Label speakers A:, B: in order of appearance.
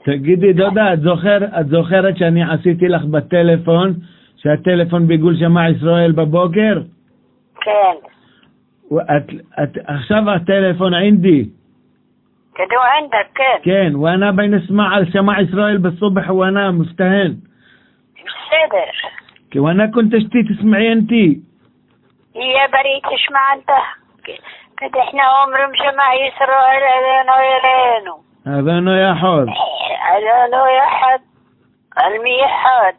A: תגידי דודה, את זוכרת שאני עשיתי לך בטלפון, שהטלפון ביגול שמע ישראל בבוקר?
B: כן.
A: עכשיו הטלפון عندي.
B: كده عندك كان.
A: כן, وانا بنسمع على سماع إسرائيل بالصبح وانا مستهن.
B: בסדר.
A: وانا كنت اشتي تسمعي انتي.
B: يا بريت تسمع انت. كده احنا عمرهم سمع إسرائيل أذانو يلينو.
A: أذانو يا حد.
B: أذانو يا حد. الميحد.